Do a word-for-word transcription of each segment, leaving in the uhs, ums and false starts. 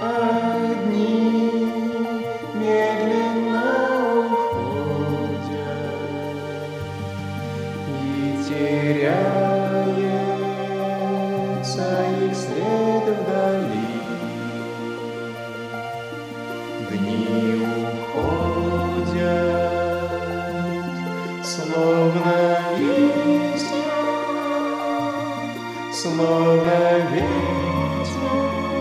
Одни медленно уходят, и теряется их след вдали. Дни уходят, словно листья, словно ветер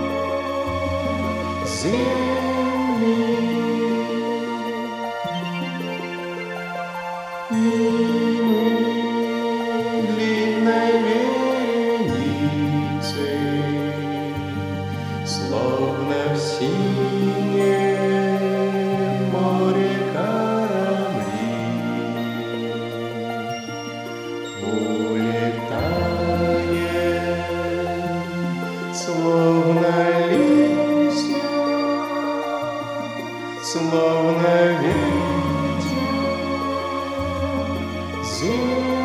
земли. И мы длинной вереницей, словно в синем море корабли, улетаем, словно листья, словно ветер земли.